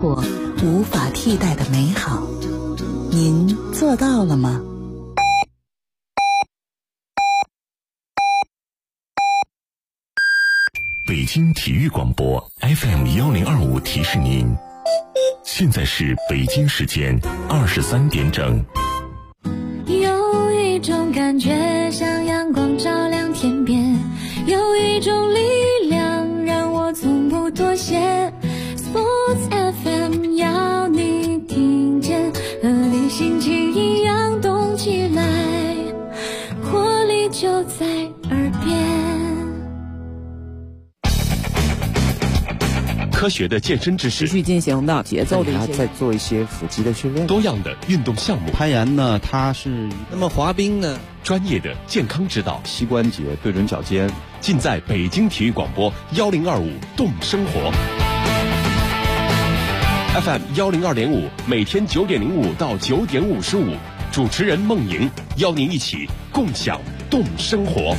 活无法替代的美好。您做到了吗？ 北京体育广播 FM1025 提示您，现在是北京时间23点整。 有一种感觉像阳光照亮天边，有一种力量让我从不妥协。 Sports FM 要你听见，和你心情一样动起来，活力就在耳边。 科学的健身知识， 持续进行的节奏的一些， 再做一些腹肌的训练， 多样的运动项目。 攀岩呢，它是那么滑冰呢， 专业的健康指导， 膝关节对准脚尖， 尽在北京体育广播1025动生活 FM 102.5，每天9点05到9点55，主持人孟莹邀您一起共享动生活。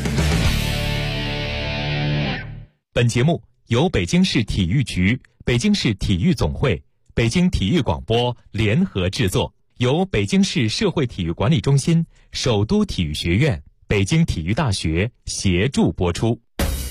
本节目由北京市体育局、北京市体育总会、北京体育广播联合制作，由北京市社会体育管理中心、首都体育学院、北京体育大学协助播出。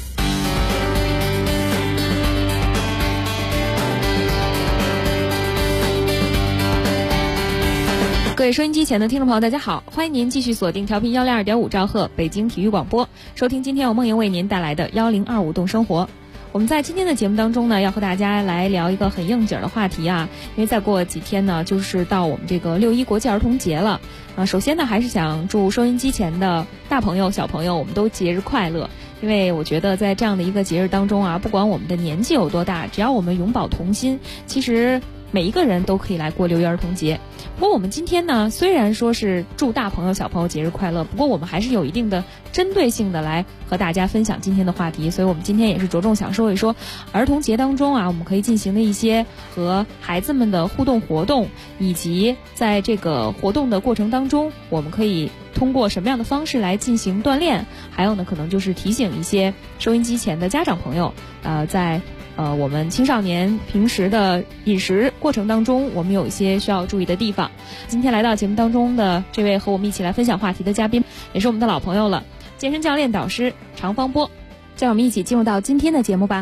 各位收音机前的听众朋友，大家好，欢迎您继续锁定调频102.5兆赫北京体育广播，收听今天由梦莹为您带来的1025动生活。我们在今天的节目当中呢，要和大家来聊一个很应景的话题啊，因为再过几天呢，就是到我们这个6·1国际儿童节了首先呢，还是想祝收音机前的大朋友、小朋友，我们都节日快乐。因为我觉得在这样的一个节日当中啊，不管我们的年纪有多大，只要我们永葆童心，其实每一个人都可以来过6·1儿童节。不过我们今天呢，虽然说是祝大朋友小朋友节日快乐，不过我们还是有一定的针对性的来和大家分享今天的话题，所以我们今天也是着重想说一说儿童节当中啊，我们可以进行的一些和孩子们的互动活动，以及在这个活动的过程当中，我们可以通过什么样的方式来进行锻炼，还有呢，可能就是提醒一些收音机前的家长朋友，在我们青少年平时的饮食过程当中，我们有一些需要注意的地方。今天来到节目当中的这位和我们一起来分享话题的嘉宾，也是我们的老朋友了，健身教练导师常方波。就让我们一起进入到今天的节目吧。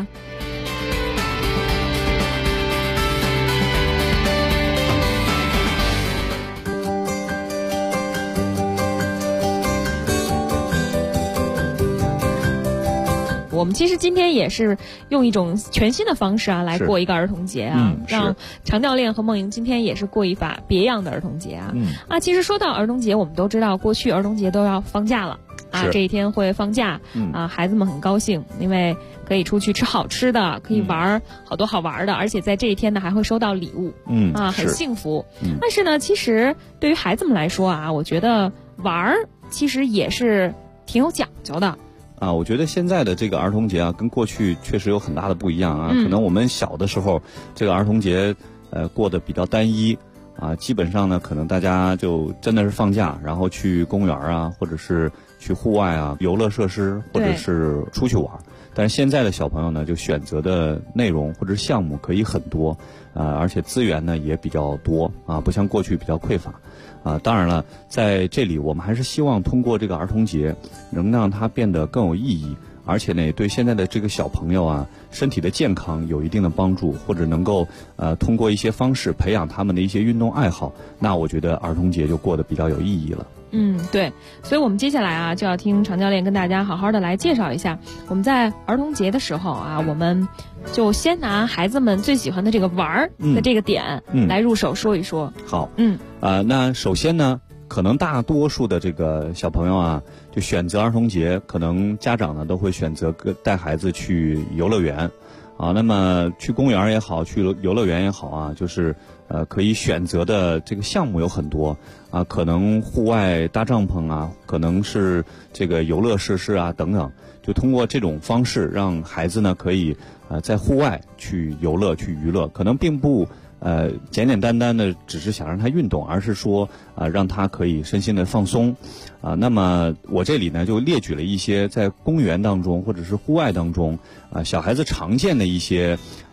我们其实今天也是用一种全新的方式啊，来过一个儿童节啊，让常教练和梦莹今天也是过一把别样的儿童节啊。其实说到儿童节，我们都知道过去儿童节都要放假了啊，这一天会放假孩子们很高兴，因为可以出去吃好吃的，可以玩好多好玩的，而且在这一天呢还会收到礼物很幸福。但是呢，其实对于孩子们来说啊，我觉得玩其实也是挺有讲究的。 我觉得现在的这个儿童节啊，跟过去确实有很大的不一样啊。可能我们小的时候，这个儿童节过得比较单一基本上呢，可能大家就真的是放假，然后去公园啊，或者是去户外啊，游乐设施，或者是出去玩。但是现在的小朋友呢，就选择的内容或者是项目可以很多而且资源呢也比较多不像过去比较匮乏。当然了，在这里我们还是希望通过这个儿童节，能让它变得更有意义，而且呢，也对现在的这个小朋友身体的健康有一定的帮助，或者能够通过一些方式培养他们的一些运动爱好，那我觉得儿童节就过得比较有意义了。 对，所以我们接下来就要听常教练跟大家好好的来介绍一下，我们在儿童节的时候我们就先拿孩子们最喜欢的这个玩的这个点来入手说一说。 好，那首先呢，可能大多数的这个小朋友就选择儿童节，可能家长呢都会选择带孩子去游乐园那么去公园也好，去游乐园也好就是可以选择的这个项目有很多可能户外搭帐篷可能是这个游乐设施等等，就通过这种方式让孩子呢可以在户外去游乐去娱乐，可能并不简简单单的只是想让他运动，而是说让他可以身心的放松那么我这里呢就列举了一些在公园当中或者是户外当中小孩子常见的一些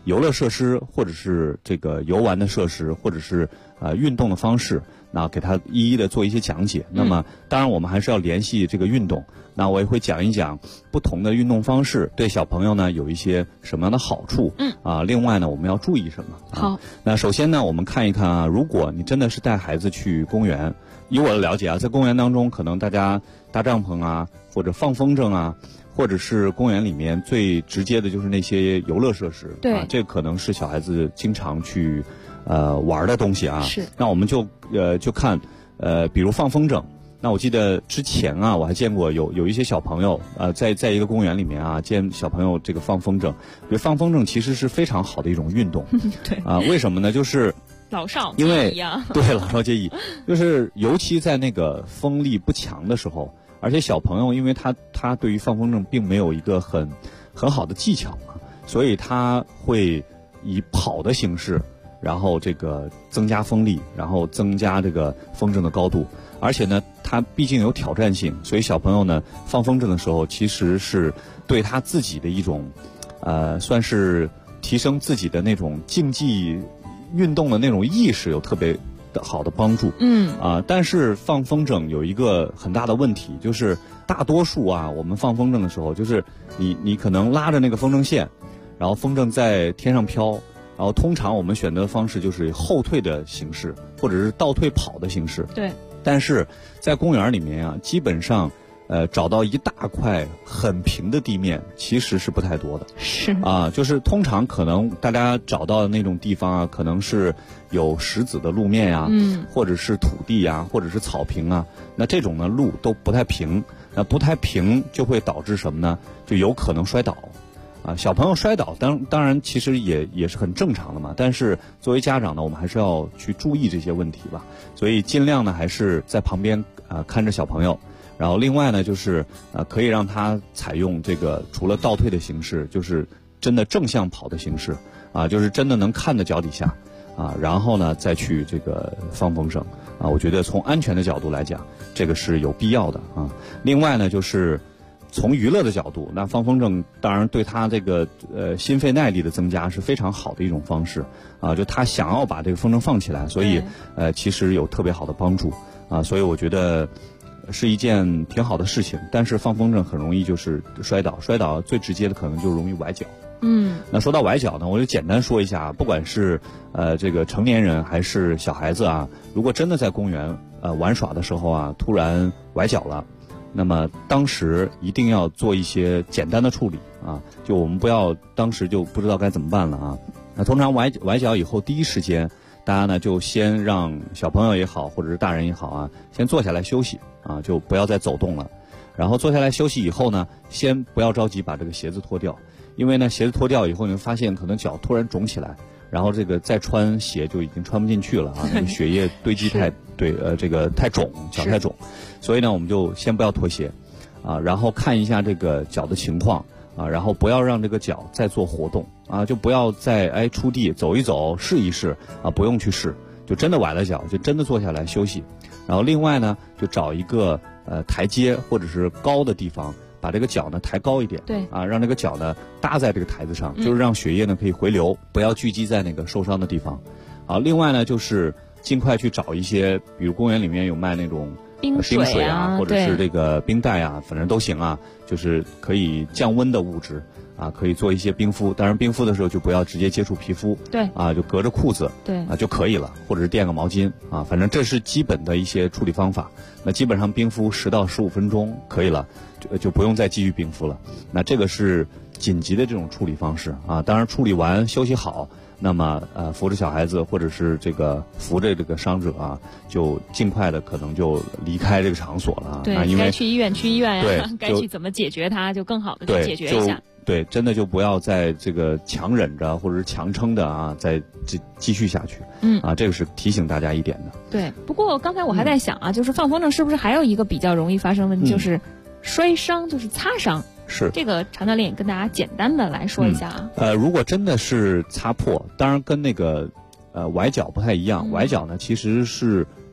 游乐设施或者是这个游玩的设施或者是运动的方式，那给他一一的做一些讲解。那么当然我们还是要联系这个运动，那我也会讲一讲不同的运动方式对小朋友呢有一些什么样的好处。另外呢我们要注意什么。 好， 那首先呢我们看一看啊，如果你真的是带孩子去公园，以我的了解啊，在公园当中可能大家搭帐篷啊或者放风筝啊，或者是公园里面最直接的就是那些游乐设施。 对， 这可能是小孩子经常去玩的东西啊。 是。 那我们就看比如放风筝。那我记得之前啊，我还见过有一些小朋友在一个公园里面啊，见小朋友这个放风筝。放风筝其实是非常好的一种运动。 对。 为什么呢？就是老少因为皆宜啊。 对，老少皆宜。就是尤其在那个风力不强的时候，而且小朋友因为他对于放风筝并没有一个很好的技巧嘛，所以他会以跑的形式，然后这个增加风力，然后增加这个风筝的高度。而且呢它毕竟有挑战性，所以小朋友呢放风筝的时候其实是对他自己的一种算是提升自己的那种竞技运动的那种意识有特别好的帮助。但是放风筝有一个很大的问题，就是大多数啊我们放风筝的时候，就是你可能拉着那个风筝线，然后风筝在天上飘，然后通常我们选择的方式就是后退的形式或者是倒退跑的形式。 对。 但是在公园里面啊，基本上找到一大块很平的地面其实是不太多的。 是就是通常可能大家找到的那种地方啊，可能是有石子的路面啊，或者是土地啊，或者是草坪啊。那这种呢路都不太平，那不太平就会导致什么呢？就有可能摔倒。小朋友摔倒当然其实也是很正常的嘛，但是作为家长呢，我们还是要去注意这些问题吧。所以尽量呢还是在旁边看着小朋友。然后另外呢就是可以让他采用这个除了倒退的形式，就是真的正向跑的形式就是真的能看到脚底下然后呢再去这个放风筝我觉得从安全的角度来讲，这个是有必要的另外呢就是从娱乐的角度，那放风筝当然对他这个心肺耐力的增加是非常好的一种方式就他想要把这个风筝放起来，所以其实有特别好的帮助所以我觉得是一件挺好的事情。但是放风筝很容易就是摔倒最直接的可能就容易崴脚。那说到崴脚呢，我就简单说一下，不管是这个成年人还是小孩子如果真的在公园玩耍的时候突然崴脚了，那么当时一定要做一些简单的处理就我们不要当时就不知道该怎么办了那通常崴脚以后，第一时间大家呢就先让小朋友也好或者是大人也好先坐下来休息就不要再走动了。然后坐下来休息以后呢，先不要着急把这个鞋子脱掉，因为呢鞋子脱掉以后，你会发现可能脚突然肿起来，然后这个再穿鞋就已经穿不进去了那个血液堆积这个太肿，脚太肿。所以呢我们就先不要脱鞋然后看一下这个脚的情况然后不要让这个脚再做活动就不要再出地走一走试一试不用去试，就真的崴了脚就真的坐下来休息。然后另外呢就找一个台阶或者是高的地方，把这个脚呢抬高一点， 对让这个脚呢搭在这个台子上，就是让血液呢可以回流，不要聚集在那个受伤的地方另外呢就是尽快去找一些，比如公园里面有卖那种冰水或者是这个冰袋反正都行就是可以降温的物质可以做一些冰敷。当然冰敷的时候就不要直接接触皮肤， 对就隔着裤子对就可以了，或者是垫个毛巾反正这是基本的一些处理方法。那基本上冰敷10到15分钟可以了，就不用再继续冰敷了。那这个是紧急的这种处理方式当然处理完休息好，那么扶着小孩子或者是这个扶着这个伤者就尽快的可能就离开这个场所了对因为该去医院对该去怎么解决它就更好的去解决一下。 对，真的就不要再这个强忍着或者是强撑的再继续下去。这个是提醒大家一点的。 对，不过刚才我还在想就是放风筝是不是还有一个比较容易发生问题，就是摔伤，就是擦伤。 是这个常教练也跟大家简单的来说一下如果真的是擦破，当然跟那个崴脚不太一样。崴脚呢其实是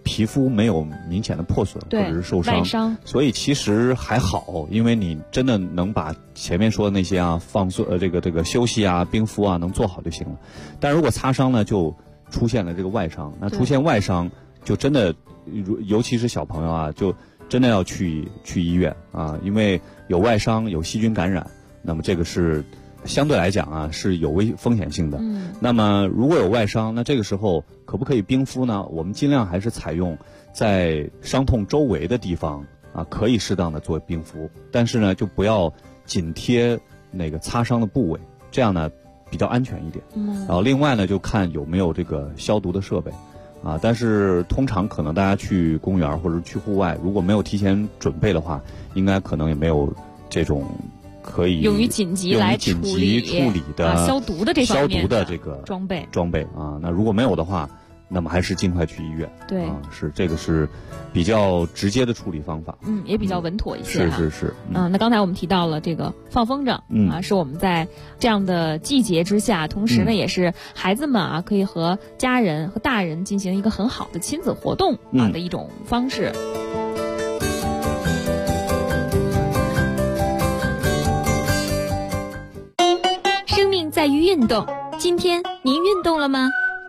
皮肤没有明显的破损或者是受伤，所以其实还好，因为你真的能把前面说的那些啊放松这个休息啊冰敷啊能做好就行了。但如果擦伤呢，就出现了这个外伤，那出现外伤就真的，尤其是小朋友啊，就真的要去医院啊，因为有外伤有细菌感染，那么这个是相对来讲啊是有风险性的。那么如果有外伤，那这个时候可不可以冰敷呢？我们尽量还是采用在伤痛周围的地方啊，可以适当的做冰敷，但是呢就不要紧贴那个擦伤的部位，这样呢比较安全一点。然后另外呢就看有没有这个消毒的设备啊，但是通常可能大家去公园或者去户外，如果没有提前准备的话，应该可能也没有这种可以用于紧急来处理的消毒的这方面的这个装备啊。那如果没有的话，那么还是尽快去医院。 对， 是这个是比较直接的处理方法。 也比较稳妥一些。 是。 那刚才我们提到了这个放风筝，是我们在这样的季节之下，同时呢也是孩子们啊可以和家人和大人进行一个很好的亲子活动的一种方式。 生命在于运动，今天您运动了吗？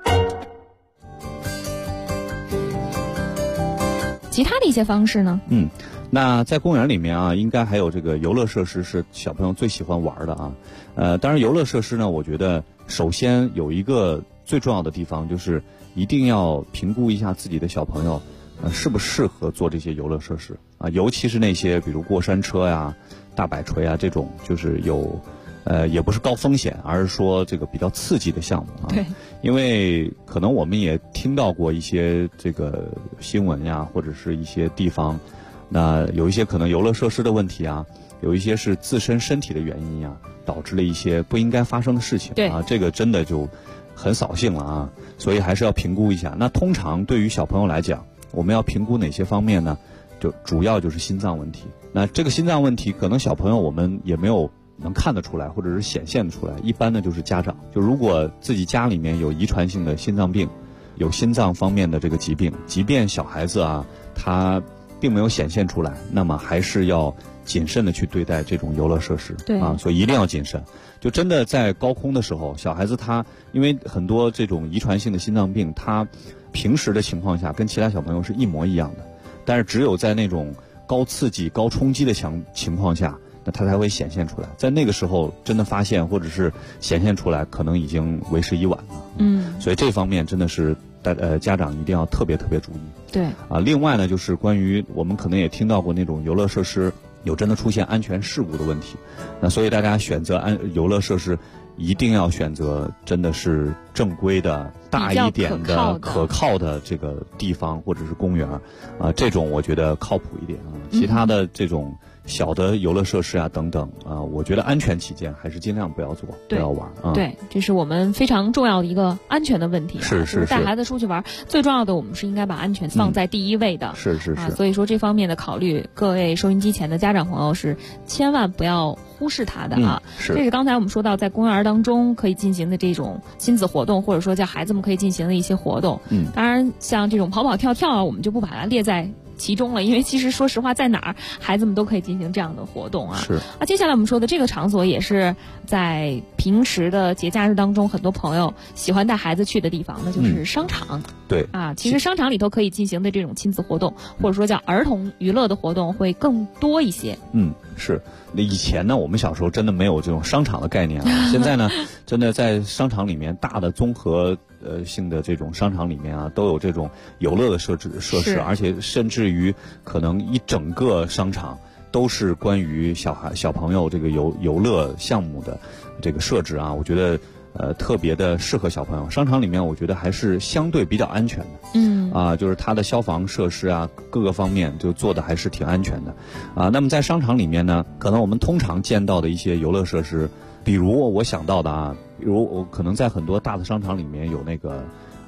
其他的一些方式呢？ 那在公园里面啊，应该还有这个游乐设施是小朋友最喜欢玩的啊。当然游乐设施呢，我觉得首先有一个最重要的地方，就是一定要评估一下自己的小朋友适不适合做这些游乐设施啊，尤其是那些比如过山车呀、大摆锤啊这种，就是有也不是高风险，而是说这个比较刺激的项目啊。 对， 因为可能我们也听到过一些这个新闻呀，或者是一些地方，那有一些可能游乐设施的问题啊，有一些是自身身体的原因呀，导致了一些不应该发生的事情啊，这个真的就很扫兴了啊，所以还是要评估一下。那通常对于小朋友来讲，我们要评估哪些方面呢？就主要就是心脏问题。那这个心脏问题，可能小朋友我们也没有能看得出来，或者是显现得出来。一般呢就是家长，就如果自己家里面有遗传性的心脏病，有心脏方面的这个疾病，即便小孩子啊他并没有显现出来，那么还是要谨慎的去对待这种游乐设施。 对啊，所以一定要谨慎。就真的在高空的时候，小孩子他因为很多这种遗传性的心脏病，他平时的情况下跟其他小朋友是一模一样的，但是只有在那种高刺激、高冲击的情况下，那它才会显现出来。在那个时候真的发现或者是显现出来，可能已经为时已晚了。所以这方面真的是家长一定要特别特别注意。 对啊，另外呢，就是关于我们可能也听到过那种游乐设施有真的出现安全事故的问题，那所以大家选择游乐设施一定要选择真的是正规的、大一点的、可靠的这个地方或者是公园啊，这种我觉得靠谱一点啊。其他的这种小的游乐设施啊等等啊，我觉得安全起见还是尽量不要做，不要玩啊。 对，这是我们非常重要的一个安全的问题。 是带孩子出去玩，最重要的我们是应该把安全放在第一位的。 是。 所以说这方面的考虑，各位收音机前的家长朋友是千万不要忽视它的啊。这是刚才我们说到在公园当中可以进行的这种亲子活动，或者说叫孩子们可以进行的一些活动。当然像这种跑跑跳跳啊，我们就不把它列在其中了，因为其实说实话，在哪儿孩子们都可以进行这样的活动啊。 是。 接下来我们说的这个场所也是在平时的节假日当中，很多朋友喜欢带孩子去的地方，那就是商场。 对啊，其实商场里头可以进行的这种亲子活动，或者说叫儿童娱乐的活动会更多一些。 是。那以前呢，我们小时候真的没有这种商场的概念啊。现在呢，真的在商场里面，大的综合性的这种商场里面啊，都有这种游乐的设施，而且甚至于可能一整个商场都是关于小朋友这个游乐项目的这个设置啊，我觉得特别的适合小朋友。商场里面我觉得还是相对比较安全的。就是它的消防设施啊，各个方面就做的还是挺安全的啊。那么在商场里面呢，可能我们通常见到的一些游乐设施，比如我想到的啊，比如我可能在很多大的商场里面有那个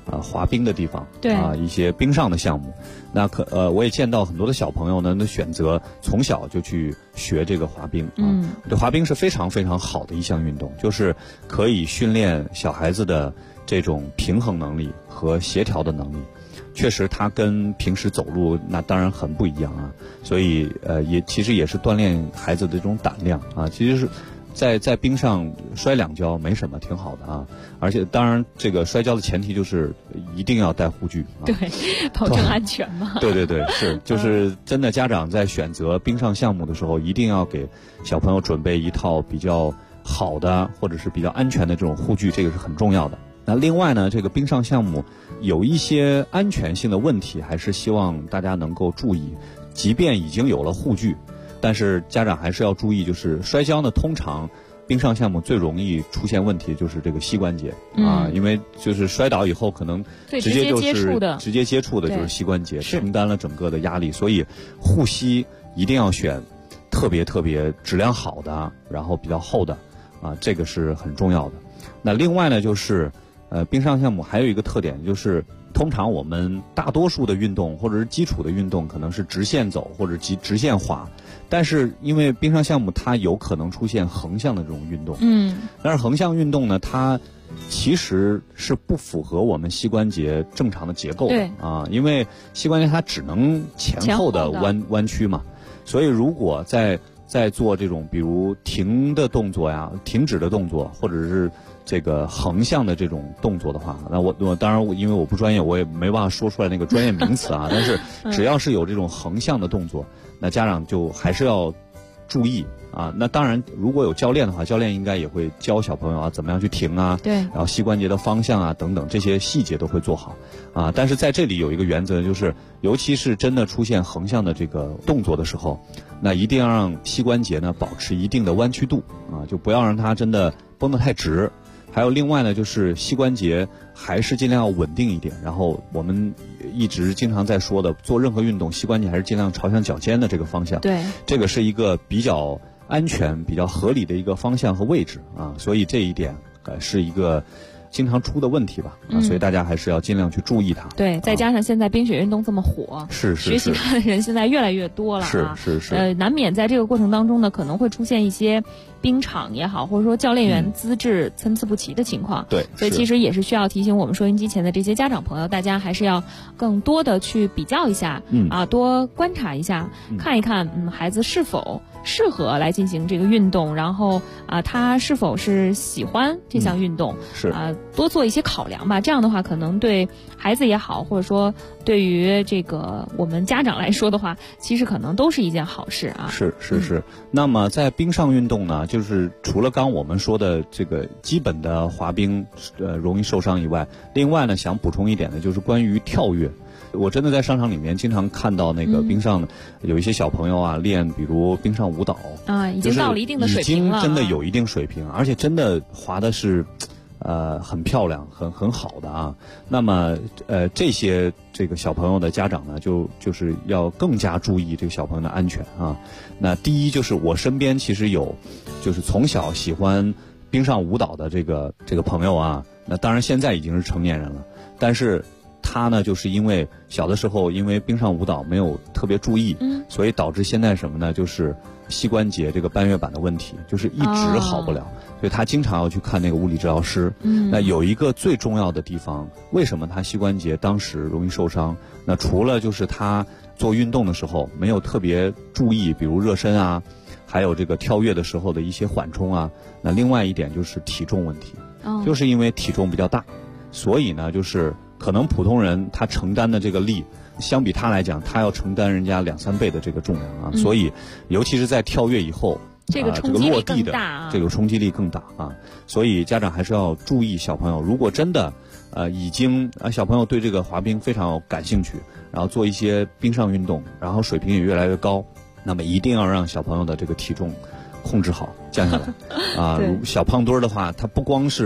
滑冰的地方， 对一些冰上的项目。那我也见到很多的小朋友呢，选择从小就去学这个滑冰这滑冰是非常非常好的一项运动，就是可以训练小孩子的这种平衡能力和协调的能力。确实它跟平时走路那当然很不一样所以其实也是锻炼孩子的这种胆量其实是在冰上摔2跤没什么，挺好的而且当然这个摔跤的前提就是一定要带护具对，保证安全嘛。 对对对，是就是真的家长在选择冰上项目的时候，一定要给小朋友准备一套比较好的或者是比较安全的这种护具，这个是很重要的。那另外呢，这个冰上项目有一些安全性的问题，还是希望大家能够注意。即便已经有了护具，但是家长还是要注意，就是摔跤呢，通常冰上项目最容易出现问题就是这个膝关节因为就是摔倒以后可能直接接触的就是膝关节，承担了整个的压力，所以护膝一定要选特别特别质量好的，然后比较厚的这个是很重要的。那另外呢，就是冰上项目还有一个特点，就是通常我们大多数的运动或者是基础的运动可能是直线走或者直线滑，但是因为冰上项目它有可能出现横向的这种运动但是横向运动呢，它其实是不符合我们膝关节正常的结构的因为膝关节它只能前后的弯曲嘛，所以如果在做这种比如停的动作呀、停止的动作，或者是这个横向的这种动作的话，那我当然因为我不专业，我也没办法说出来那个专业名词但是只要是有这种横向的动作，那家长就还是要注意那当然如果有教练的话，教练应该也会教小朋友怎么样去停对， 然后膝关节的方向等等这些细节都会做好但是在这里有一个原则，就是尤其是真的出现横向的这个动作的时候，那一定要让膝关节呢保持一定的弯曲度就不要让它真的绷得太直。还有另外呢，就是膝关节还是尽量要稳定一点，然后我们一直经常在说的，做任何运动膝关节还是尽量朝向脚尖的这个方向， 对， 这个是一个比较安全比较合理的一个方向和位置所以这一点是一个经常出的问题吧所以大家还是要尽量去注意它。 对，再加上现在冰雪运动这么火，学习它的人现在越来越多了是难免在这个过程当中呢，可能会出现一些冰场也好，或者说教练员资质参差不齐的情况对， 所以其实也是需要提醒我们收音机前的这些家长朋友，大家还是要更多的去比较一下多观察一下看一看孩子是否适合来进行这个运动，然后他是否是喜欢这项运动多做一些考量吧。这样的话可能对孩子也好，或者说对于这个我们家长来说的话，其实可能都是一件好事是那么在冰上运动呢，就是除了刚我们说的这个基本的滑冰容易受伤以外，另外呢想补充一点的就是关于跳跃。我真的在商场里面经常看到那个冰上有一些小朋友练比如冰上舞蹈已经到了一定的水平了， 已经真的有一定水平，而且真的滑的是很漂亮很好的那么这些这个小朋友的家长呢就是要更加注意这个小朋友的安全那第一就是我身边其实有就是从小喜欢冰上舞蹈的这个朋友那当然现在已经是成年人了，但是他呢就是因为小的时候因为冰上舞蹈没有特别注意所以导致现在什么呢，就是膝关节这个半月板的问题，就是一直好不了所以他经常要去看那个物理治疗师那有一个最重要的地方，为什么他膝关节当时容易受伤，那除了就是他做运动的时候没有特别注意，比如热身还有这个跳跃的时候的一些缓冲那另外一点就是体重问题就是因为体重比较大，所以呢就是可能普通人他承担的这个力相比他来讲，他要承担人家2-3倍的这个重量所以尤其是在跳跃以后这个冲击力更大这个冲击力更大所以家长还是要注意小朋友，如果真的已经小朋友对这个滑冰非常感兴趣，然后做一些冰上运动，然后水平也越来越高，那么一定要让小朋友的这个体重控制好降下来小胖墩儿的话，他不光是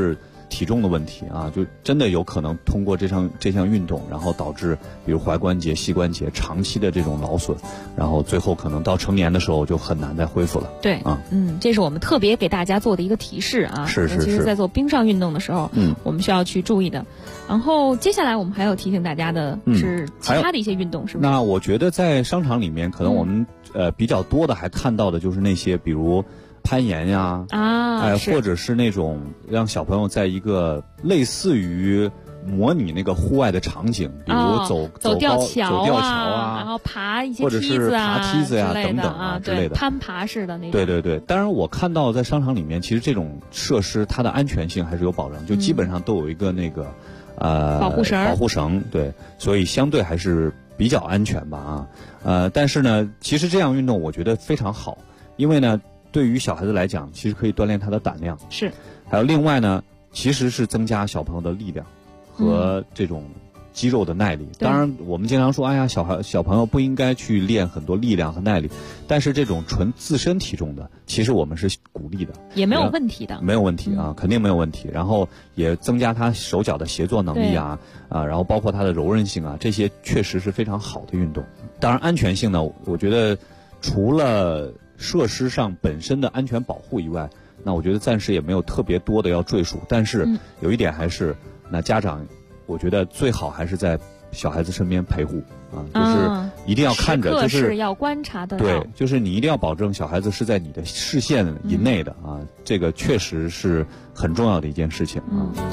体重的问题啊，就真的有可能通过这项运动，然后导致比如踝关节、膝关节长期的这种劳损，然后最后可能到成年的时候就很难再恢复了。 对啊，这是我们特别给大家做的一个提示啊。 是。 其实在做冰上运动的时候，我们需要去注意的。然后接下来我们还有提醒大家的是其他的一些运动，是不是？ 那我觉得在商场里面，可能我们比较多的还看到的就是那些比如攀岩呀，或者是那种让小朋友在一个类似于模拟那个户外的场景，比如走吊桥啊， 然后爬一些或者是爬梯子呀等等啊之类的攀爬式的那种。 对，当然我看到在商场里面，其实这种设施它的安全性还是有保障，就基本上都有一个那个保护绳，对，所以相对还是比较安全吧但是呢，其实这样运动我觉得非常好，因为呢，对于小孩子来讲，其实可以锻炼他的胆量， 是。 还有另外呢，其实是增加小朋友的力量和这种肌肉的耐力。当然，我们经常说，哎呀，小朋友不应该去练很多力量和耐力，但是这种纯自身体重的，其实我们是鼓励的， 也没有问题的， 没有问题啊，肯定没有问题。然后也增加他手脚的协作能力然后包括他的柔韧性这些确实是非常好的运动。当然，安全性呢，我觉得除了设施上本身的安全保护以外，那我觉得暂时也没有特别多的要赘述。但是有一点还是，那家长我觉得最好还是在小孩子身边陪护就是一定要看着，就是要观察的。 对，就是你一定要保证小孩子是在你的视线以内的这个确实是很重要的一件事情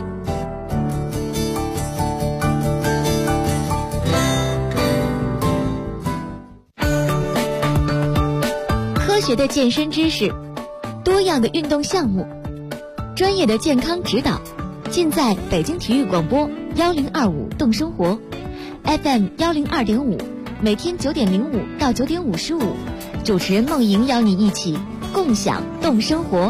科学的健身知识，多样的运动项目，专业的健康指导，尽在北京体育广播1025动生活 FM 102.5，每天9点05到9点55，主持人梦莹邀你一起共享动生活。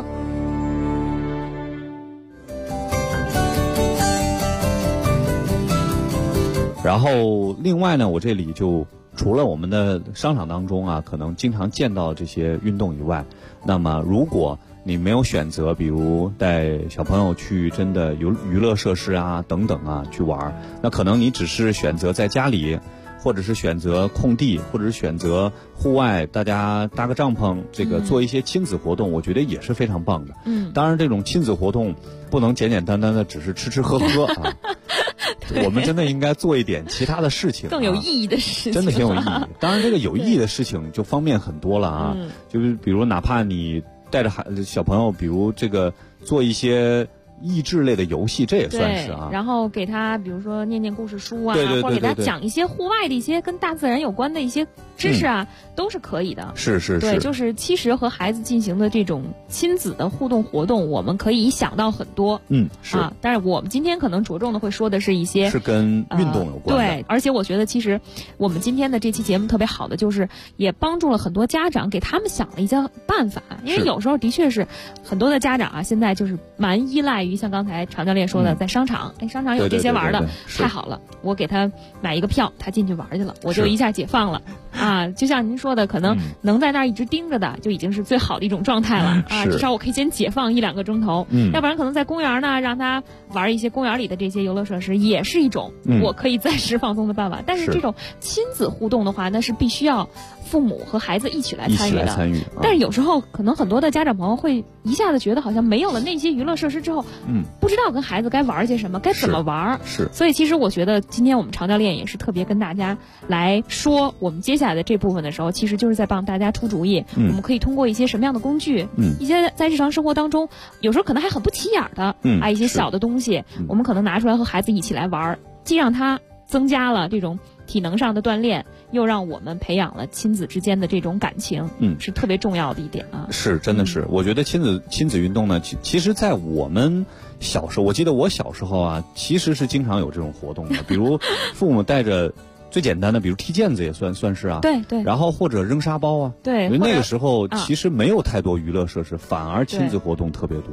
然后另外呢，我这里就除了我们的商场当中可能经常见到这些运动以外，那么如果你没有选择比如带小朋友去真的娱乐设施等等去玩，那可能你只是选择在家里，或者是选择空地，或者是选择户外，大家搭个帐篷，这个做一些亲子活动，我觉得也是非常棒的。当然这种亲子活动不能简简单单的只是吃吃喝喝我们真的应该做一点其他的事情， 更有意义的事情， 真的挺有意义。当然这个有意义的事情就方面很多了就是比如哪怕你带着小朋友，比如这个做一些益智类的游戏，这也算是然后给他比如说念故事书对或者给他讲一些户外的一些跟大自然有关的一些知识都是可以的。 是对，就是其实和孩子进行的这种亲子的互动活动，我们可以想到很多是但是我们今天可能着重的会说的是一些是跟运动有关的对，而且我觉得其实我们今天的这期节目特别好的就是也帮助了很多家长，给他们想了一些办法。因为有时候的确是很多的家长现在就是蛮依赖于像刚才常教练说的在商场商场有这些玩的太好了，我给他买一个票，他进去玩去了，我就一下解放了就像您说的，可能能在那儿一直盯着的就已经是最好的一种状态了至少我可以先解放1-2个钟头要不然可能在公园呢让他玩一些公园里的这些游乐设施也是一种我可以暂时放松的办法但是这种亲子互动的话那是必须要父母和孩子一起来参与的但是有时候可能很多的家长朋友会一下子觉得好像没有了那些娱乐设施之后不知道跟孩子该玩些什么，该怎么玩是所以其实我觉得今天我们常教练也是特别跟大家来说我们接下来的这部分的时候，其实就是在帮大家出主意我们可以通过一些什么样的工具一些在日常生活当中有时候可能还很不起眼的一些小的东西我们可能拿出来和孩子一起来玩，既让他增加了这种体能上的锻炼，又让我们培养了亲子之间的这种感情是特别重要的一点是真的是我觉得亲子运动呢其实在我们小时候，我记得我小时候其实是经常有这种活动的比如父母带着最简单的比如踢毽子也算是对然后或者扔沙包对， 因为那个时候其实没有太多娱乐设施反而亲子活动特别多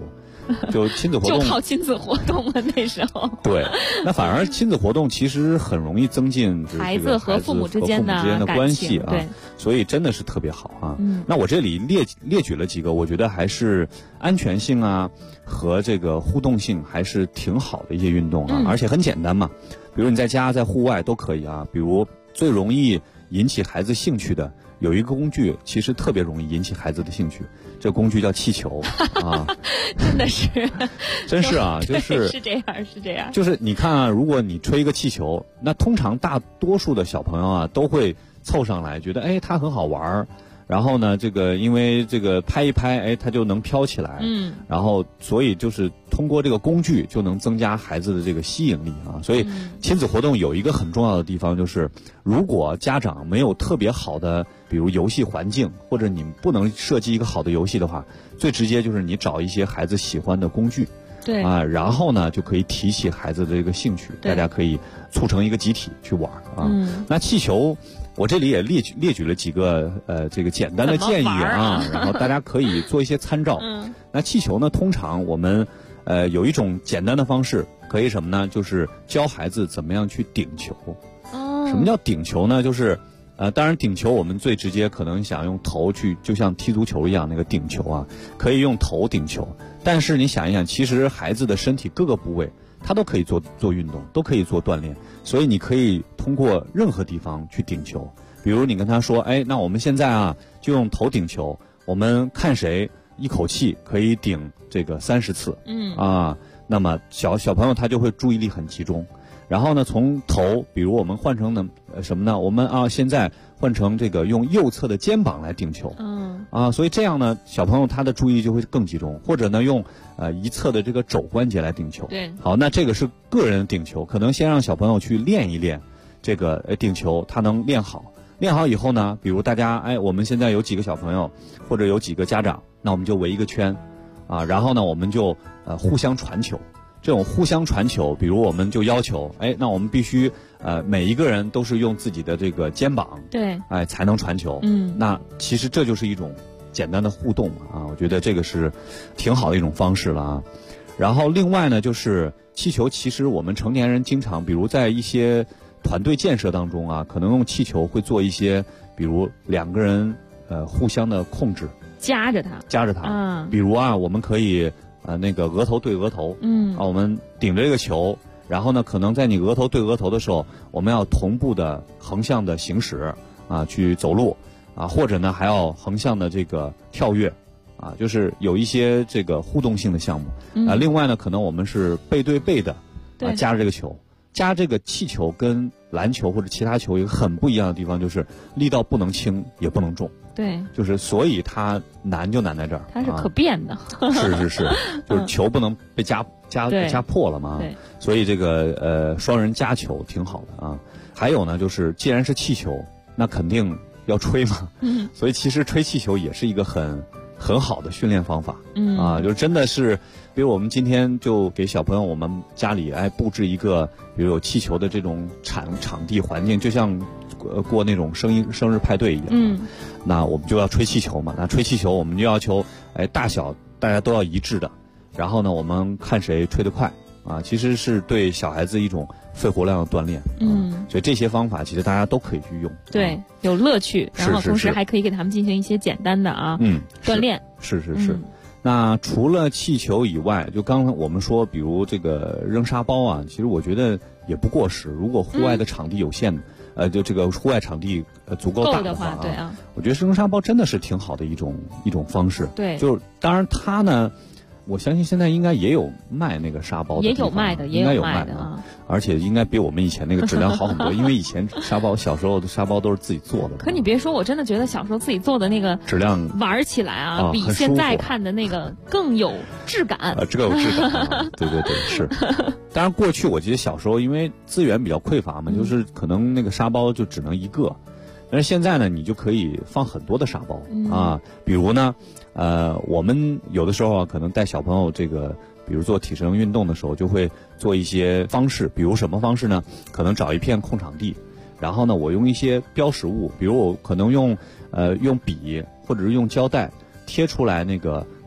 就亲子活动就靠亲子活动了那时候。 对，那反而亲子活动其实很容易增进孩子和父母之间的关系啊， 对， 所以真的是特别好啊。那我这里列举了几个，我觉得还是安全性啊和这个互动性还是挺好的一些运动啊，而且很简单嘛。比如你在家在户外都可以啊，比如最容易引起孩子兴趣的有一个工具，其实特别容易引起孩子的兴趣，这个工具叫气球啊。 真的是， 真是啊，就是是这样， 就是你看啊，如果你吹一个气球，那通常大多数的小朋友啊都会凑上来，觉得哎它很好玩儿。然后呢，这个因为这个拍一拍，哎，它就能飘起来。然后所以就是通过这个工具就能增加孩子的这个吸引力啊。所以亲子活动有一个很重要的地方，就是如果家长没有特别好的，比如游戏环境，或者你不能设计一个好的游戏的话，最直接就是你找一些孩子喜欢的工具。 对啊，然后呢就可以提起孩子的这个兴趣，大家可以促成一个集体去玩啊。那气球。我这里也列举了几个这个简单的建议啊，然后大家可以做一些参照。那气球呢，通常我们有一种简单的方式，可以什么呢？就是教孩子怎么样去顶球。什么叫顶球呢？就是当然顶球我们最直接可能想用头去，就像踢足球一样那个顶球啊，可以用头顶球。但是你想一想，其实孩子的身体各个部位他都可以做运动，都可以做锻炼，所以你可以通过任何地方去顶球。比如你跟他说，哎，那我们现在啊就用头顶球，我们看谁一口气可以顶这个30次。那么小朋友他就会注意力很集中。然后呢，从头，比如我们换成什么呢？我们现在换成这个用右侧的肩膀来顶球。所以这样呢，小朋友他的注意力就会更集中。或者呢，用一侧的这个肘关节来顶球。 对。 好，那这个是个人顶球，可能先让小朋友去练一练这个顶球，他能练好。练好以后呢，比如大家我们现在有几个小朋友，或者有几个家长，那我们就围一个圈，然后呢，我们就互相传球。这种互相传球，比如我们就要求，那我们必须每一个人都是用自己的这个肩膀， 对， 才能传球。那其实这就是一种简单的互动啊，我觉得这个是挺好的一种方式了啊。然后另外呢，就是气球，其实我们成年人经常，比如在一些团队建设当中啊，可能用气球会做一些，比如2个人互相的控制，夹着它，比如我们可以那个额头对额头，我们顶着这个球，然后呢，可能在你额头对额头的时候，我们要同步的横向的行驶去走路或者呢还要横向的这个跳跃就是有一些这个互动性的项目另外呢，可能我们是背对背的夹着这个球。加这个气球跟篮球或者其他球有一个很不一样的地方，就是力道不能轻也不能重。 对， 就是所以它难就难在这儿。 它是可变的。 是，就是球不能被夹破了嘛。 对， 所以这个双人夹球挺好的啊。还有呢，就是既然是气球，那肯定要吹嘛。所以其实吹气球也是一个很好的训练方法。就真的是。比如我们今天就给小朋友，我们家里布置一个，比如有气球的这种场地环境，就像过那种生日派对一样。那我们就要吹气球嘛。那吹气球，我们就要求大小大家都要一致的。然后呢，我们看谁吹得快其实是对小孩子一种肺活量的锻炼。所以这些方法其实大家都可以去用。 对，有乐趣，然后同时还可以给他们进行一些简单的锻炼。 是。那除了气球以外，就刚才我们说，比如这个扔沙包其实我觉得也不过时。如果户外的场地有限，就这个户外场地足够大的话对我觉得扔沙包真的是挺好的一种方式。 对， 就是当然它呢，我相信现在应该也有卖那个沙包的地方， 也有卖的， 应该有卖的而且应该比我们以前那个质量好很多。因为以前小时候的沙包都是自己做的。 可你别说，我真的觉得小时候自己做的那个质量玩起来比现在看的那个更有质感。 这个有质感对是。当然过去我记得小时候因为资源比较匮乏嘛，就是可能那个沙包就只能一个。但是现在呢，你就可以放很多的沙包比如呢我们有的时候可能带小朋友这个比如做体适能运动的时候，就会做一些方式。比如什么方式呢？可能找一片空场地，然后呢我用一些标识物，比如我可能用笔或者是用胶带贴出来那个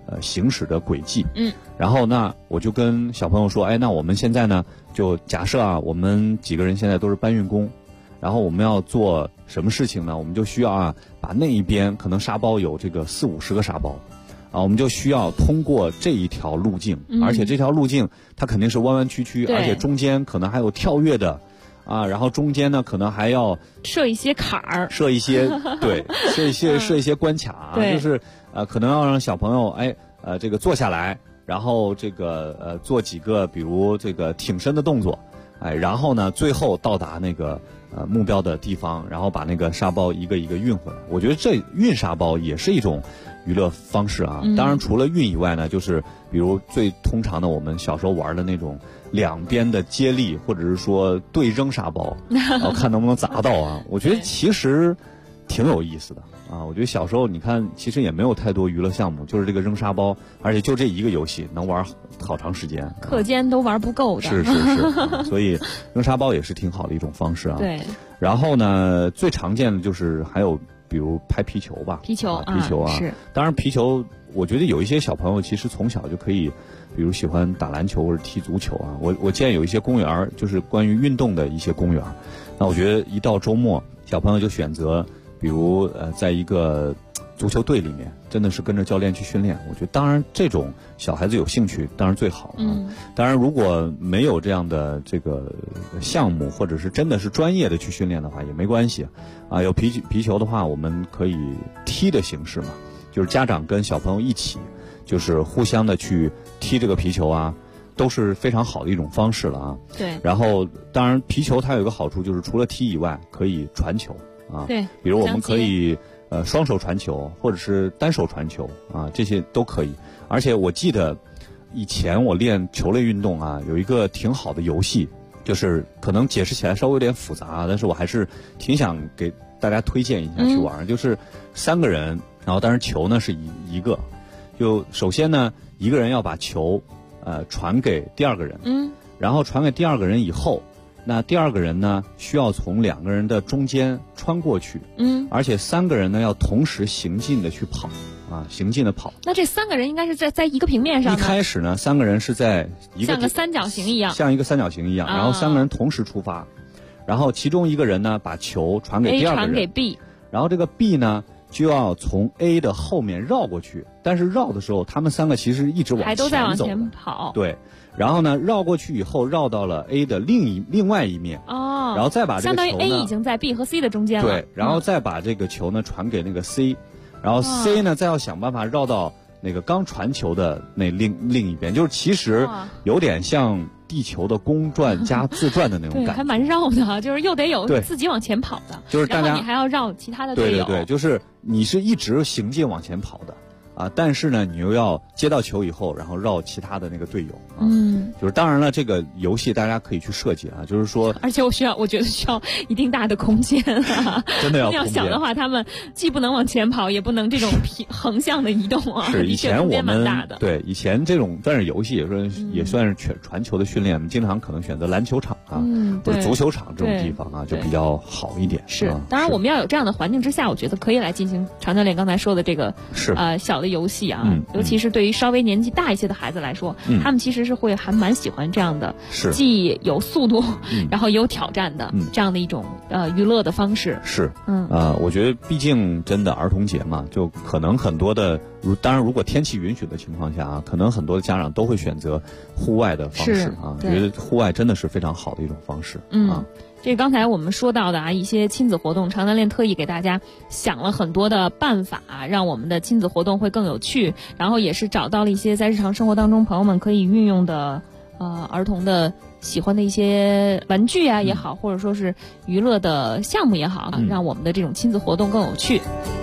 行驶的轨迹。然后那我就跟小朋友说，哎，那我们现在呢，就假设啊，我们几个人现在都是搬运工，然后我们要做什么事情呢？我们就需要啊，把那一边可能沙包有这个40-50个沙包。我们就需要通过这一条路径，而且这条路径它肯定是弯弯曲曲，而且中间可能还有跳跃的，然后中间呢可能还要设一些坎儿， 设一些对，设一些关卡，就是可能要让小朋友这个坐下来，然后这个做几个比如这个挺身的动作，然后呢最后到达那个目标的地方，然后把那个沙包一个一个运回来。我觉得这运沙包也是一种娱乐方式啊。当然除了运以外呢，就是比如最通常的我们小时候玩的那种两边的接力，或者是说对扔沙包，然后看能不能砸到啊。我觉得其实挺有意思的啊。我觉得小时候你看其实也没有太多娱乐项目，就是这个扔沙包，而且就这一个游戏能玩好长时间， 课间都玩不够的。 是所以扔沙包也是挺好的一种方式啊。 对。 然后呢，最常见的就是还有比如拍皮球吧， 皮球是。当然皮球，我觉得有一些小朋友其实从小就可以，比如喜欢打篮球或者踢足球啊。我见有一些公园就是关于运动的一些公园，那我觉得一到周末，小朋友就选择，比如在一个足球队里面，真的是跟着教练去训练。我觉得当然这种小孩子有兴趣当然最好啊。当然如果没有这样的这个项目，或者是真的是专业的去训练的话也没关系啊。有皮球的话，我们可以踢的形式嘛，就是家长跟小朋友一起，就是互相的去踢这个皮球啊，都是非常好的一种方式了啊。 对。 然后当然皮球它有一个好处，就是除了踢以外可以传球啊。 对。 比如我们可以双手传球，或者是单手传球啊，这些都可以。而且我记得以前我练球类运动啊，有一个挺好的游戏，就是可能解释起来稍微有点复杂，但是我还是挺想给大家推荐一下去玩。就是3个人，然后当然球呢是一个，就首先呢一个人要把球传给第二个人，然后传给第二个人以后，那第二个人呢需要从2个人的中间穿过去，而且3个人呢要同时行进的去跑啊，行进的跑。 那这3个人应该是在一个平面上。 一开始呢3个人是在一个像个三角形一样， 然后3个人同时出发，然后其中一个人呢把球传给第二个人， 传给 B， 然后这个 B 呢就要从 A 的后面绕过去，但是绕的时候他们3个其实一直往前走， 还都在往前跑。 对。然后呢，绕过去以后，绕到了 A 的另外一面，然后再把这个球呢， 相当于 A 已经在 B 和 C 的中间了。 对，然后再把这个球呢传给那个 C，然后 C 呢再要想办法绕到那个刚传球的那另一边，就是其实有点像地球的公转加自转的那种感觉。 对，还蛮绕的，就是又得有自己往前跑的， 就是大家， 然后你还要绕其他的队友。 对，就是你是一直行进往前跑的。但是呢，你又要接到球以后，然后绕其他的那个队友啊。就是当然了，这个游戏大家可以去设计啊，就是说， 而且我觉得需要一定大的空间啊。 真的要想的话，他们既不能往前跑，也不能这种横向的移动啊。 是以前我们对以前这种算是游戏，也算是传球的训练，我们经常可能选择篮球场啊，或者足球场这种地方啊，就比较好一点。 是，当然我们要有这样的环境之下，我觉得可以来进行常教练刚才说的这个小的游戏啊，尤其是对于稍微年纪大一些的孩子来说，他们其实是会还蛮喜欢这样的，既有速度，然后也有挑战的这样的一种娱乐的方式。 是，我觉得毕竟真的儿童节嘛，就可能很多的，当然如果天气允许的情况下啊，可能很多的家长都会选择户外的方式啊，觉得户外真的是非常好的一种方式啊。 这刚才我们说到的一些亲子活动，常教练特意给大家想了很多的办法，让我们的亲子活动会更有趣，然后也是找到了一些在日常生活当中朋友们可以运用的儿童的喜欢的一些玩具也好，或者说是娱乐的项目也好，让我们的这种亲子活动更有趣。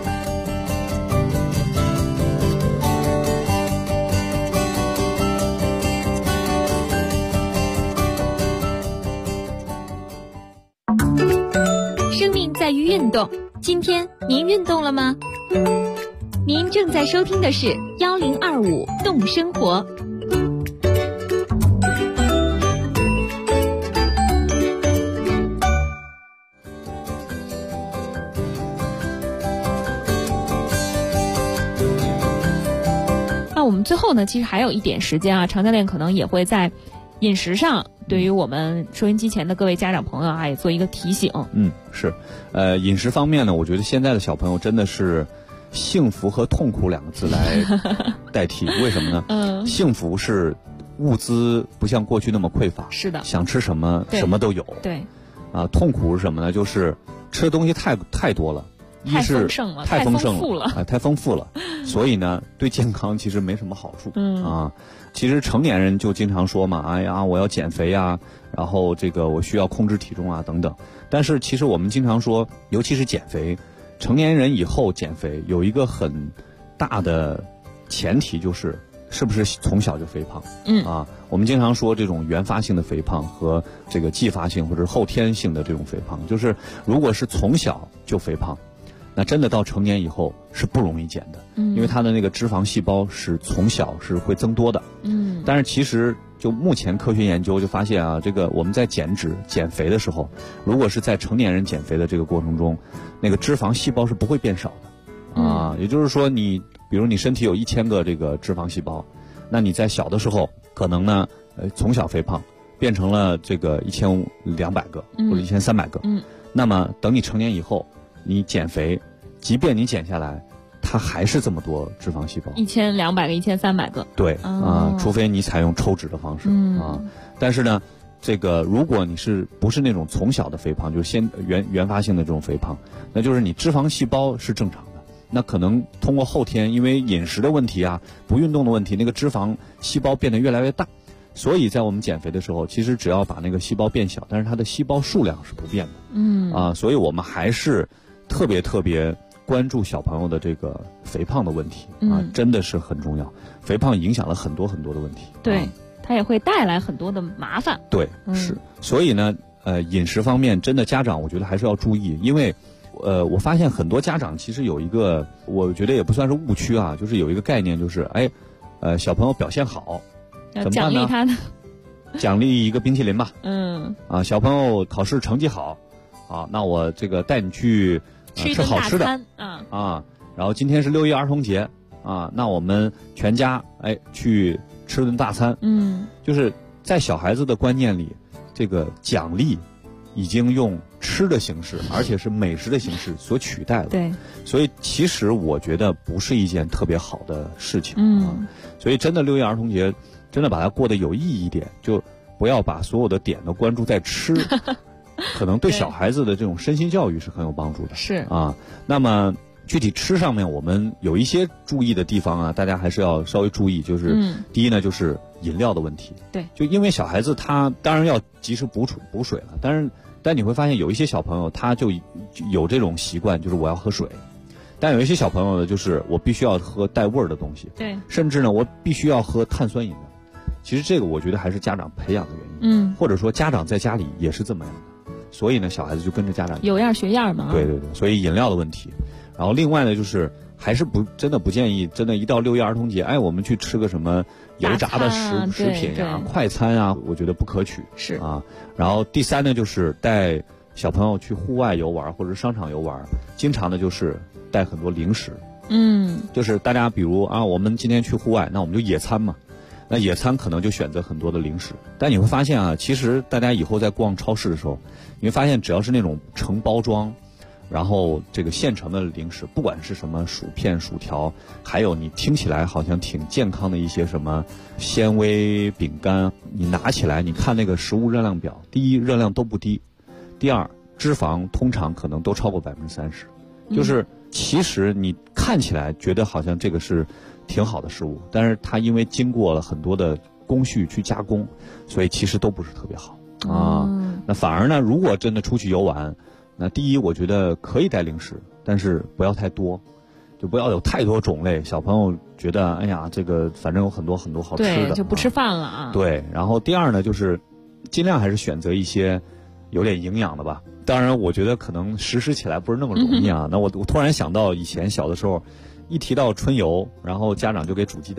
在于运动，今天您运动了吗？您正在收听的是1025动生活。 我们最后呢，其实还有一点时间啊，常教练可能也会在饮食上对于我们收音机前的各位家长朋友啊，也做一个提醒。 是，饮食方面呢，我觉得现在的小朋友真的是幸福和痛苦两个字来代替。为什么呢？幸福是物资不像过去那么匮乏，是的，想吃什么什么都有。对，痛苦是什么呢？就是吃的东西太多了， 太丰盛了，太丰富了， 太丰富了，所以呢，对健康其实没什么好处。其实成年人就经常说嘛，哎呀，我要减肥啊，然后这个我需要控制体重啊等等。但是其实我们经常说，尤其是减肥，成年人以后减肥有一个很大的前提就是是不是从小就肥胖。我们经常说这种原发性的肥胖和这个继发性或者后天性的这种肥胖，就是如果是从小就肥胖，那真的到成年以后是不容易减的，因为它的那个脂肪细胞是从小是会增多的。但是其实就目前科学研究就发现啊，这个我们在减脂减肥的时候，如果是在成年人减肥的这个过程中，那个脂肪细胞是不会变少的。也就是说比如你身体有1000个这个脂肪细胞，那你在小的时候可能呢从小肥胖变成了这个1200个或者1300个，那么等你成年以后你减肥，即便你减下来，它还是这么多脂肪细胞，1200个、1300个。对除非你采用抽脂的方式但是呢，这个如果你不是那种从小的肥胖，就是原发性的这种肥胖，那就是你脂肪细胞是正常的，那可能通过后天因为饮食的问题啊、不运动的问题，那个脂肪细胞变得越来越大。所以在我们减肥的时候，其实只要把那个细胞变小，但是它的细胞数量是不变的。所以我们还是特别关注小朋友的这个肥胖的问题真的是很重要。肥胖影响了很多的问题， 对，它也会带来很多的麻烦。对， 是。所以呢，饮食方面真的家长我觉得还是要注意，因为我发现很多家长其实有一个，我觉得也不算是误区啊，就是有一个概念，就是小朋友表现好， 要奖励他的， 奖励一个冰淇淋吧。小朋友考试成绩好那我这个带你去吃好吃的然后今天是6一儿童节那我们全家去吃顿大餐。就是在小孩子的观念里，这个奖励已经用吃的形式，而且是美食的形式所取代了。对，所以其实我觉得不是一件特别好的事情所以真的6一儿童节，真的把它过得有意义一点，就不要把所有的点都关注在吃。可能对小孩子的这种身心教育是很有帮助的。是那么具体吃上面我们有一些注意的地方大家还是要稍微注意，就是第一呢就是饮料的问题。对，就因为小孩子他当然要及时补水了，但你会发现有一些小朋友他就有这种习惯，就是我要喝水，但有一些小朋友呢，就是我必须要喝带味儿的东西。对，甚至呢我必须要喝碳酸饮料。其实这个我觉得还是家长培养的原因，或者说家长在家里也是这么样的，所以呢小孩子就跟着家长有样学样嘛。 对，所以饮料的问题。然后另外呢就是还是真的不建议，真的一到6一儿童节我们去吃个什么油炸的食品快餐我觉得不可取。是然后第三呢就是带小朋友去户外游玩或者商场游玩，经常的就是带很多零食。就是大家比如我们今天去户外，那我们就野餐嘛，那野餐可能就选择很多的零食。但你会发现其实大家以后在逛超市的时候，你会发现只要是那种成包装，然后这个现成的零食，不管是什么薯片、薯条，还有你听起来好像挺健康的一些什么纤维饼干，你拿起来你看那个食物热量表，第一热量都不低，第二脂肪通常可能都超过30%。就是其实你看起来觉得好像这个是挺好的食物，但是它因为经过了很多的工序去加工，所以其实都不是特别好那反而呢，如果真的出去游玩，那第一我觉得可以带零食，但是不要太多，就不要有太多种类，小朋友觉得哎呀这个反正有很多好吃的， 对，就不吃饭了对，然后第二呢就是尽量还是选择一些有点营养的吧。当然我觉得可能实施起来不是那么容易那我突然想到以前小的时候，一提到春游，然后家长就给煮鸡蛋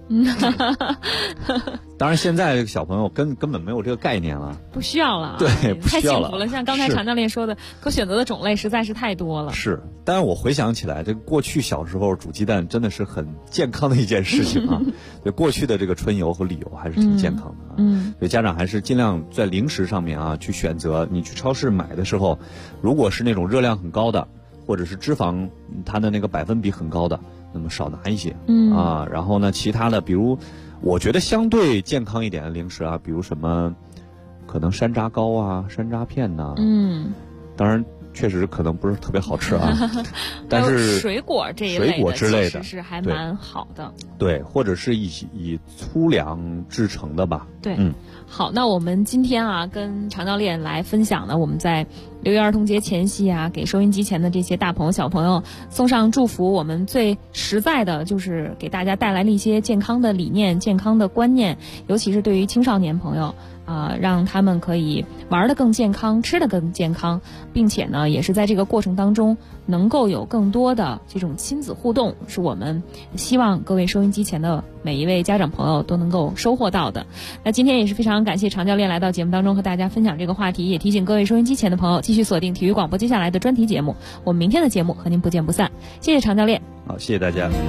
当然，现在这个小朋友根本没有这个概念了， 不需要了， 对，不太需要了。 幸福了。像刚才常教练说的，可选择的种类实在是太多了。 是，但是我回想起来，这个过去小时候煮鸡蛋真的是很健康的一件事情啊。对，过去的这个春游和旅游还是挺健康的啊。所以家长还是尽量在零食上面啊去选择。你去超市买的时候，如果是那种热量很高的，或者是脂肪它的那个百分比很高的，那么少拿一些。然后呢，其他的比如。我觉得相对健康一点的零食啊，比如什么，可能山楂糕啊、山楂片呐。当然确实可能不是特别好吃啊，但是水果这一类的水果之类的其实是还蛮好的。 对，或者是以粗粮制成的吧。 对，好，那我们今天啊，跟常教练来分享呢，我们在6月儿童节前夕啊，给收音机前的这些大朋友小朋友送上祝福。我们最实在的就是给大家带来了一些健康的理念、健康的观念，尤其是对于青少年朋友让他们可以玩得更健康，吃得更健康，并且呢，也是在这个过程当中能够有更多的这种亲子互动，是我们希望各位收音机前的每一位家长朋友都能够收获到的。那今天也是非常感谢常教练来到节目当中和大家分享这个话题，也提醒各位收音机前的朋友继续锁定体育广播接下来的专题节目，我们明天的节目和您不见不散。谢谢常教练。 好，谢谢大家。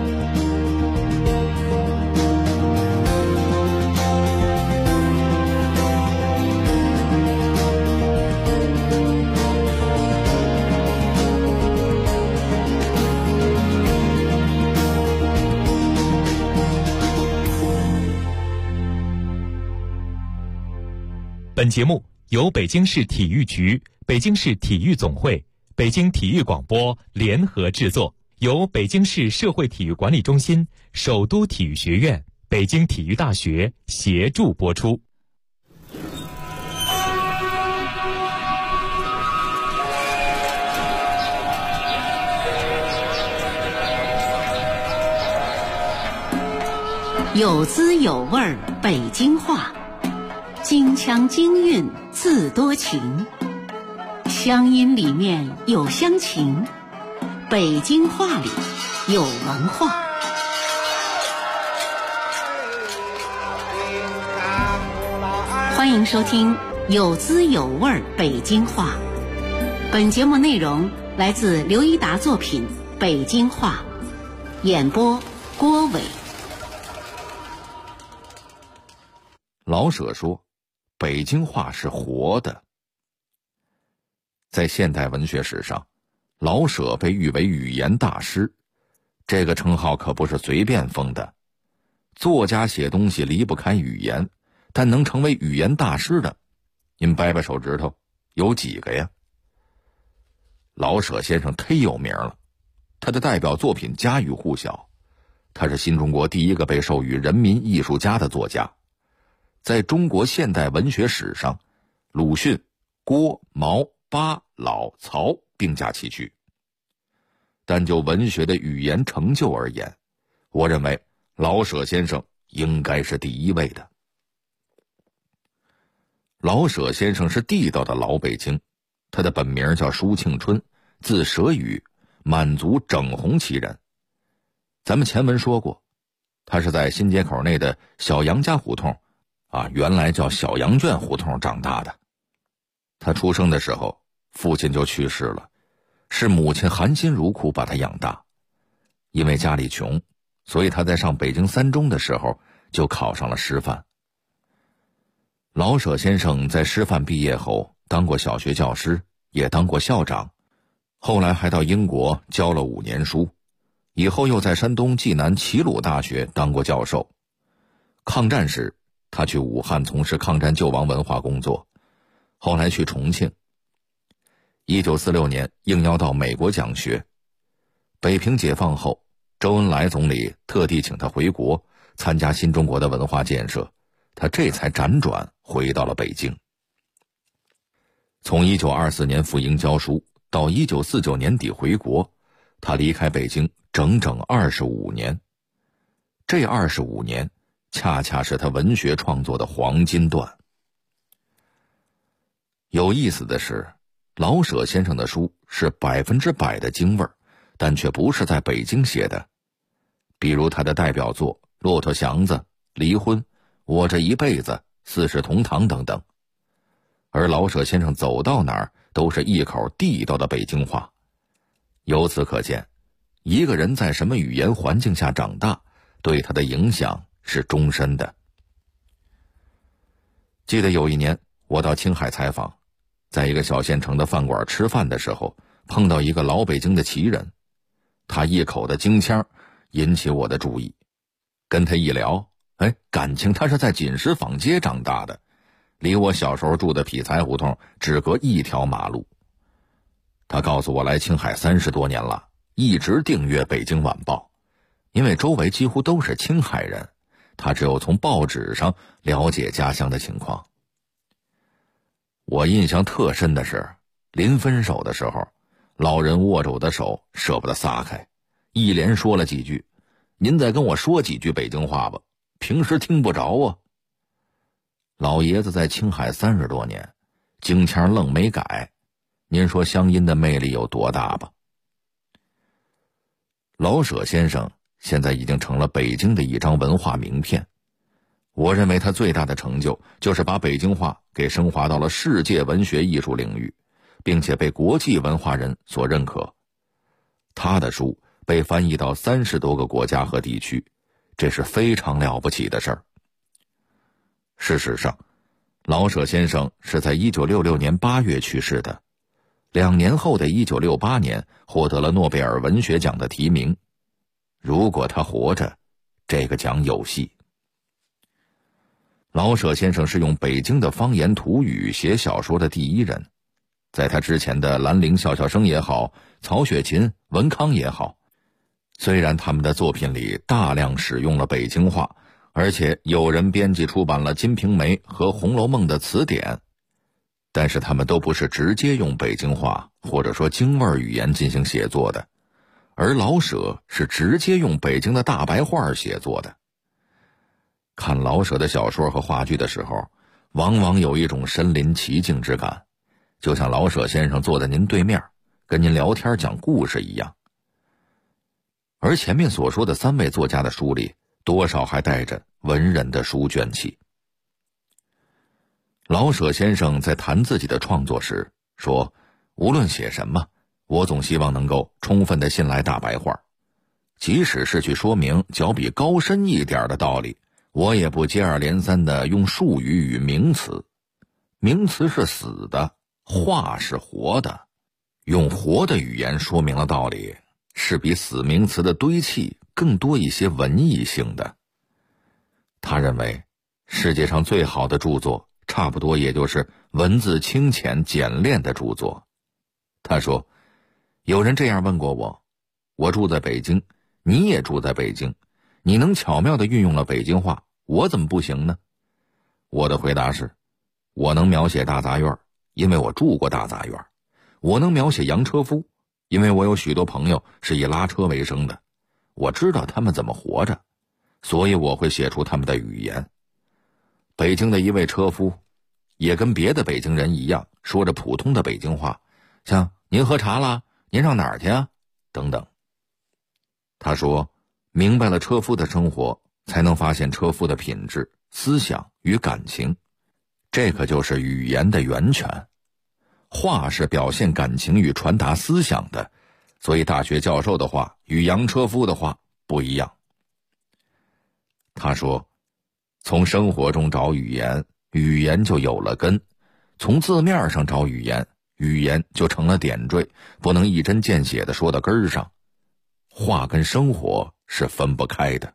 本节目由北京市体育局、北京市体育总会、北京体育广播联合制作，由北京市社会体育管理中心、首都体育学院、北京体育大学协助播出。 有滋有味儿北京话，京腔京韵字多情，乡音里面有乡情，北京话里有文化。欢迎收听有滋有味儿北京话。本节目内容来自刘一达作品《北京话》，演播郭伟。 老舍说，北京话是活的。在现代文学史上，老舍被誉为语言大师，这个称号可不是随便封的。作家写东西离不开语言，但能成为语言大师的，您掰掰手指头，有几个呀？老舍先生忒有名了，他的代表作品家喻户晓，他是新中国第一个被授予人民艺术家的作家。在中国现代文学史上，鲁迅、郭、毛、巴、老、曹并驾齐驱。但就文学的语言成就而言，我认为老舍先生应该是第一位的。老舍先生是地道的老北京，他的本名叫舒庆春，字舍宇，满族整红旗人。咱们前文说过，他是在新街口内的小杨家胡同原来叫小羊圈胡同长大的。他出生的时候，父亲就去世了，是母亲含辛茹苦把他养大。因为家里穷，所以他在上北京三中的时候就考上了师范。老舍先生在师范毕业后当过小学教师，也当过校长，后来还到英国教了5年书，以后又在山东济南齐鲁大学当过教授。抗战时他去武汉从事抗战救亡文化工作，后来去重庆。1946年应邀到美国讲学。北平解放后，周恩来总理特地请他回国参加新中国的文化建设，他这才辗转回到了北京。从1924年赴英教书到1949年底回国，他离开北京整整25年。这25年恰恰是他文学创作的黄金段。有意思的是，老舍先生的书是100%的京味儿，但却不是在北京写的。比如他的代表作《 骆驼祥子、离婚、我这一辈子、四世同堂等等。而老舍先生走到哪儿都是一口地道的北京话。由此可见，一个人在什么语言环境下长大，对他的影响是终身的。记得有一年我到青海采访，在一个小县城的饭馆吃饭的时候，碰到一个老北京的奇人，他一口的京腔引起我的注意。跟他一聊，感情他是在锦石坊街长大的，离我小时候住的匹才胡同只隔一条马路。他告诉我来青海30多年了，一直订阅《北京晚报》，因为周围几乎都是青海人，他只有从报纸上了解家乡的情况。我印象特深的是，临分手的时候，老人握着我的手舍不得撒开，一连说了几句：“您再跟我说几句北京话吧，平时听不着啊。”老爷子在青海30多年，京腔愣没改，您说乡音的魅力有多大吧？老舍先生现在已经成了北京的一张文化名片。我认为他最大的成就就是把北京话给升华到了世界文学艺术领域，并且被国际文化人所认可。他的书被翻译到30多个国家和地区，这是非常了不起的事儿。事实上，老舍先生是在1966年8月去世的，2年后的1968年获得了诺贝尔文学奖的提名。如果他活着，这个奖有戏。老舍先生是用北京的方言土语写小说的第一人，在他之前的兰陵笑笑生也好，曹雪芹、文康也好，虽然他们的作品里大量使用了北京话，而且有人编辑出版了《金瓶梅》和《红楼梦》的词典，但是他们都不是直接用北京话或者说京味语言进行写作的，而老舍是直接用北京的大白话写作的。看老舍的小说和话剧的时候，往往有一种身临其境之感，就像老舍先生坐在您对面，跟您聊天讲故事一样。而前面所说的3位作家的书里，多少还带着文人的书卷气。老舍先生在谈自己的创作时说，无论写什么，我总希望能够充分地信赖大白话，即使是去说明较比高深一点的道理，我也不接二连三地用术语与名词。名词是死的，话是活的，用活的语言说明了道理，是比死名词的堆砌更多一些文艺性的。他认为，世界上最好的著作，差不多也就是文字清浅简练的著作。他说，有人这样问过我，我住在北京，你也住在北京，你能巧妙地运用了北京话，我怎么不行呢？我的回答是，我能描写大杂院，因为我住过大杂院；我能描写洋车夫，因为我有许多朋友是以拉车为生的，我知道他们怎么活着，所以我会写出他们的语言。北京的一位车夫也跟别的北京人一样，说着普通的北京话，像您喝茶啦，您上哪儿去啊等等。他说，明白了车夫的生活，才能发现车夫的品质、思想与感情，这可就是语言的源泉。话是表现感情与传达思想的，所以大学教授的话与洋车夫的话不一样。他说，从生活中找语言，语言就有了根；从字面上找语言，语言就成了点缀，不能一针见血地说到根儿上。话跟生活是分不开的。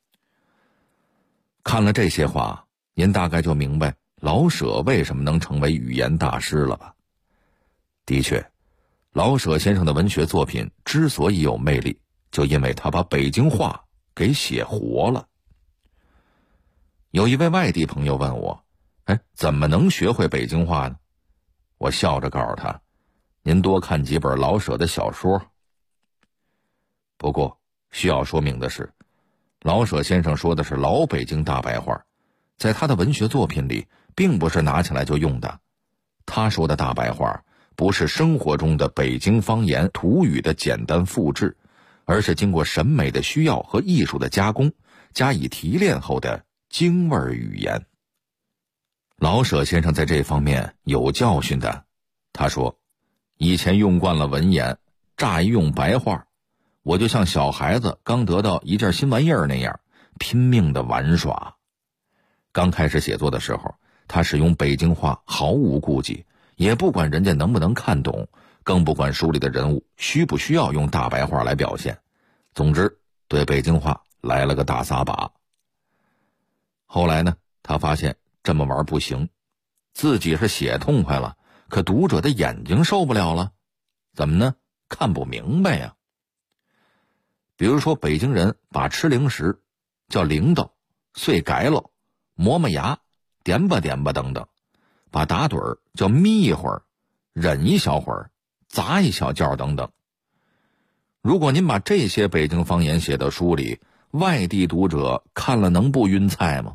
看了这些话，您大概就明白老舍为什么能成为语言大师了吧？的确，老舍先生的文学作品之所以有魅力，就因为他把北京话给写活了。有一位外地朋友问我，怎么能学会北京话呢？我笑着告诉他，您多看几本老舍的小说。不过需要说明的是，老舍先生说的是老北京大白话，在他的文学作品里并不是拿起来就用的。他说的大白话不是生活中的北京方言土语的简单复制，而是经过审美的需要和艺术的加工， 加以提炼后的京味语言。老舍先生在这方面有教训的，他说，以前用惯了文言，乍一用白话，我就像小孩子刚得到一件新玩意儿那样，拼命的玩耍。刚开始写作的时候，他使用北京话毫无顾忌，也不管人家能不能看懂，更不管书里的人物需不需要用大白话来表现，总之对北京话来了个大撒把。后来呢，他发现这么玩不行，自己是写痛快了，可读者的眼睛受不了了，怎么呢？看不明白呀。比如说北京人把吃零食叫铃铛、碎改喽、磨磨牙、点吧点吧等等，把打盹儿叫眯一会儿、忍一小会儿、砸一小觉等等。如果您把这些北京方言写到书里，外地读者看了能不晕菜吗？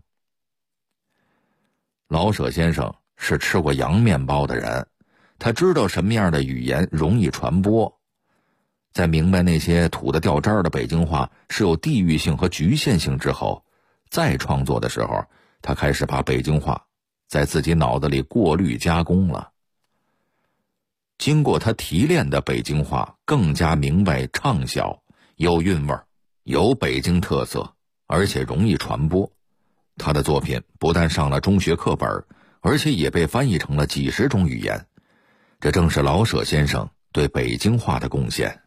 老舍先生是吃过洋面包的人，他知道什么样的语言容易传播。在明白那些土得掉渣的北京话是有地域性和局限性之后，再创作的时候，他开始把北京话在自己脑子里过滤加工了。经过他提炼的北京话更加明白畅销，有韵味，有北京特色，而且容易传播。他的作品不但上了中学课本，而且也被翻译成了几十种语言。这正是老舍先生对北京话的贡献。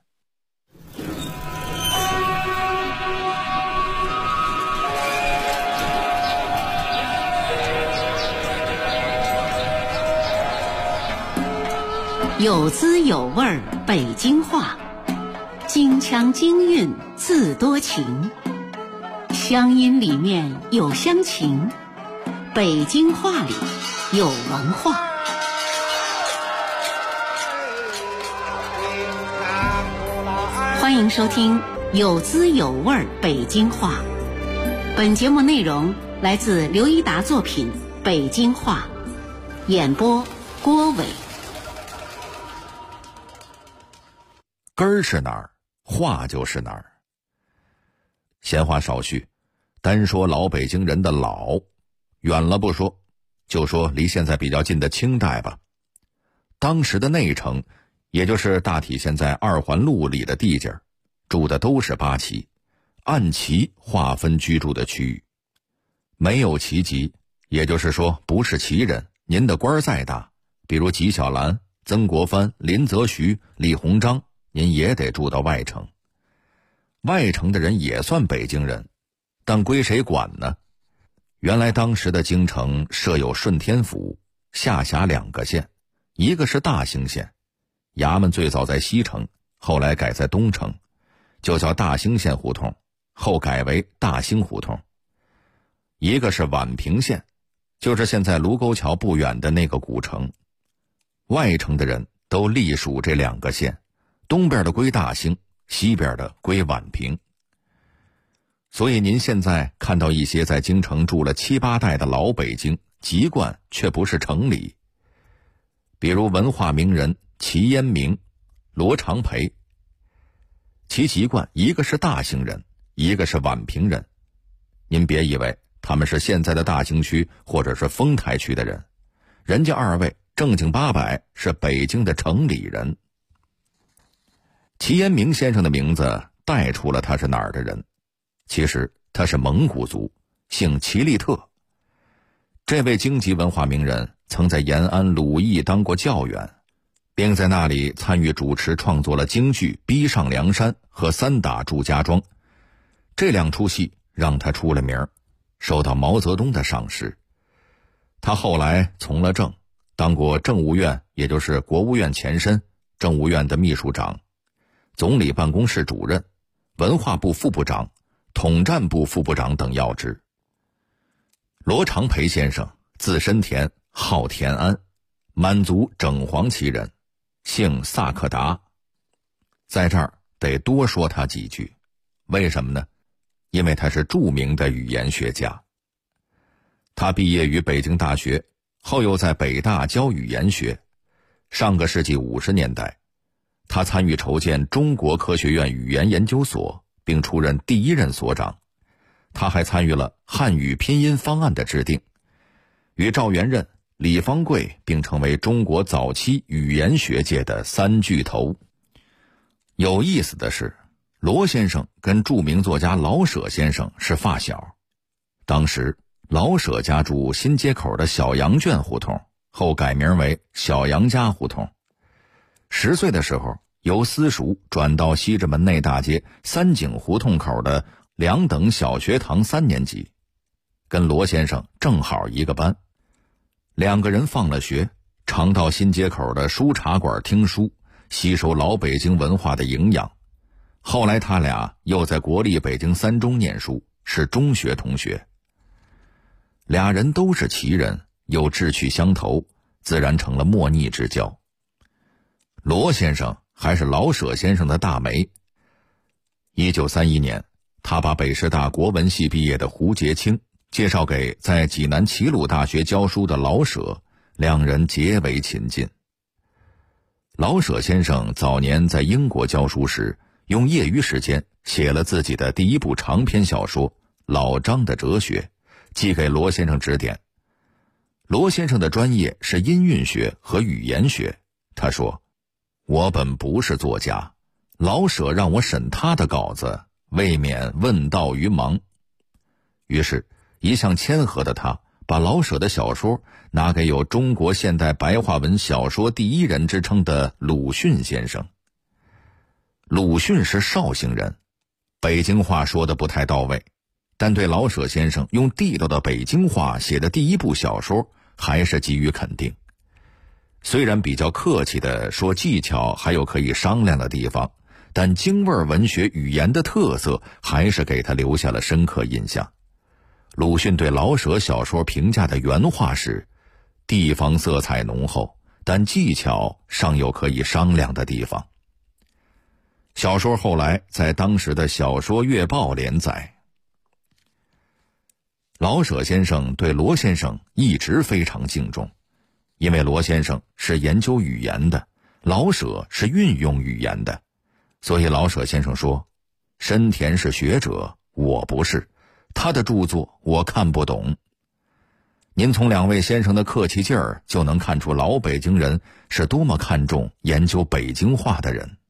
有滋有味儿北京话，京腔京韵自多情，乡音里面有乡情，北京话里有文化。欢迎收听有滋有味儿北京话。本节目内容来自刘一达作品《北京话》，演播郭伟。 根儿是哪儿，话就是哪儿。闲话少叙，单说老北京人的老，远了不说，就说离现在比较近的清代吧。当时的内城，也就是大体现在二环路里的地界，住的都是八旗，按旗划分居住的区域。没有旗籍，也就是说不是旗人，您的官再大，比如纪晓岚、曾国藩、林则徐、李鸿章，您也得住到外城。外城的人也算北京人，但归谁管呢？原来当时的京城设有顺天府，下辖2个县，一个是大兴县，衙门最早在西城，后来改在东城，就叫大兴县胡同，后改为大兴胡同。一个是宛平县，就是现在卢沟桥不远的那个古城。外城的人都隶属这2个县，东边的归大兴，西边的归宛平。所以您现在看到一些在京城住了7、8代的老北京，籍贯却不是城里。比如文化名人齐烟明、罗长培，其籍贯一个是大兴人，一个是宛平人。您别以为他们是现在的大兴区或者是丰台区的人，人家2位正经八百是北京的城里人。齐烟明先生的名字带出了他是哪儿的人，其实他是蒙古族，姓齐利特。这位京籍文化名人曾在延安鲁艺当过教员，并在那里参与主持创作了京剧《逼上梁山》和3打祝家庄。这2出戏让他出了名，受到毛泽东的赏识。他后来从了政，当过政务院，也就是国务院前身，政务院的秘书长，总理办公室主任，文化部副部长，统战部副部长等要职。罗长培先生字申田，号田安，满族整黄旗人，姓萨克达。在这儿得多说他几句，为什么呢？因为他是著名的语言学家。他毕业于北京大学，后又在北大教语言学。上个世纪50年代，他参与筹建中国科学院语言研究所，并出任第1任所长。 他还参与了汉语拼音方案的制定，与赵元任、李方贵并成为中国早期语言学界的三巨头。有意思的是，罗先生跟著名作家老舍先生是发小。当时老舍家住新街口的小羊圈胡同，后改名为小杨家胡同。10岁的时候，由私塾转到西直门内大街三井胡同口的2等小学堂3年级，跟罗先生正好一个班。2个人放了学，常到新街口的书茶馆听书，吸收老北京文化的营养。后来他俩又在国立北京3中念书，是中学同学。俩人都是奇人，又志趣相投，自然成了莫逆之交。罗先生还是老舍先生的大媒。1931年，他把北师大国文系毕业的胡洁清介绍给在济南齐鲁大学教书的老舍，两人结为亲近。老舍先生早年在英国教书时，用业余时间写了自己的第一部长篇小说《老张的哲学》，寄给罗先生指点。罗先生的专业是音韵学和语言学，他说：“我本不是作家，老舍让我审他的稿子，未免问道于盲。”于是一向谦和的他把老舍的小说拿给有中国现代白话文小说第一人之称的鲁迅先生。鲁迅是绍兴人，北京话说得不太到位，但对老舍先生用地道的北京话写的第一部小说还是给予肯定。虽然比较客气地说技巧还有可以商量的地方，但京味文学语言的特色还是给他留下了深刻印象。鲁迅对老舍小说评价的原话是：地方色彩浓厚，但技巧尚有可以商量的地方。小说后来在当时的小说月报连载。老舍先生对罗先生一直非常敬重，因为罗先生是研究语言的，老舍是运用语言的，所以老舍先生说：深田是学者，我不是，他的著作我看不懂。您从2位先生的客气劲儿就能看出老北京人是多么看重研究北京话的人。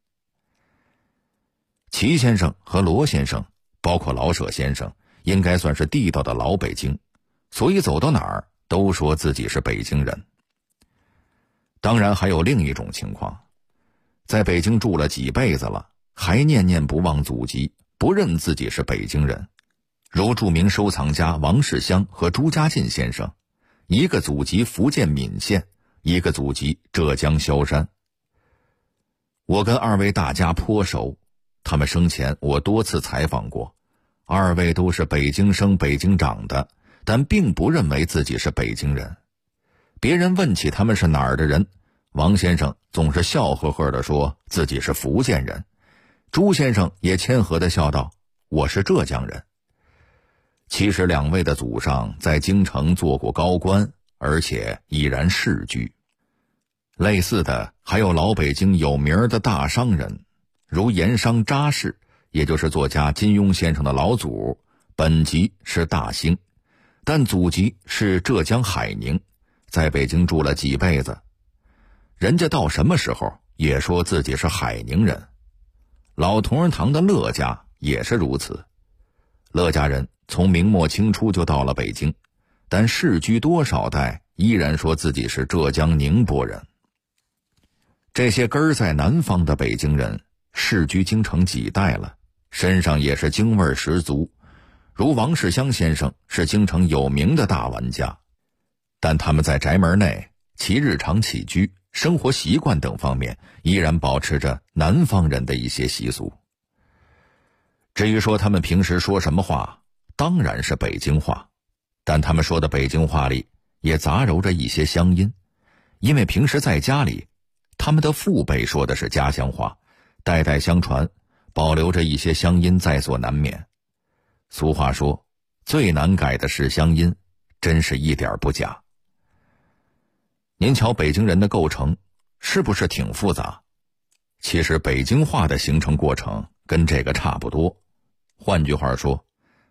齐先生和罗先生，包括老舍先生，应该算是地道的老北京，所以走到哪儿都说自己是北京人。当然还有另一种情况，在北京住了几辈子了，还念念不忘祖籍，不认自己是北京人，如著名收藏家王世襄和朱家进先生，一个祖籍福建闽县，一个祖籍浙江萧山。我跟2位大家颇熟，他们生前我多次采访过，2位都是北京生北京长的，但并不认为自己是北京人。别人问起他们是哪儿的人，王先生总是笑呵呵地说自己是福建人，朱先生也谦和地笑道：我是浙江人。其实2位的祖上在京城做过高官，而且已然世居。类似的还有老北京有名的大商人，如盐商查氏，也就是作家金庸先生的老祖，本籍是大兴，但祖籍是浙江海宁，在北京住了几辈子。人家到什么时候也说自己是海宁人。老同仁堂的乐家也是如此，乐家人从明末清初就到了北京，但世居多少代依然说自己是浙江宁波人。这些根儿在南方的北京人世居京城几代了，身上也是京味十足，如王世襄先生是京城有名的大玩家，但他们在宅门内其日常起居、生活习惯等方面依然保持着南方人的一些习俗。至于说他们平时说什么话，当然是北京话，但他们说的北京话里也杂糅着一些乡音，因为平时在家里他们的父辈说的是家乡话，代代相传，保留着一些乡音在所难免。俗话说，最难改的是乡音，真是一点不假。您瞧北京人的构成是不是挺复杂？其实北京话的形成过程跟这个差不多。换句话说，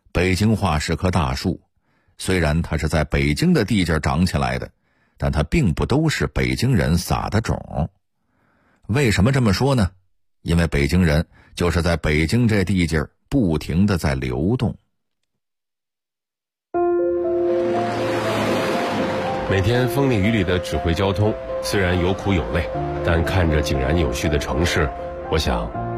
北京话是棵大树，虽然它是在北京的地界长起来的，但它并不都是北京人撒的种。为什么这么说呢？因为北京人就是在北京这地界不停地在流动。 每天风里雨里的指挥交通，虽然有苦有累，但看着井然有序的城市，我想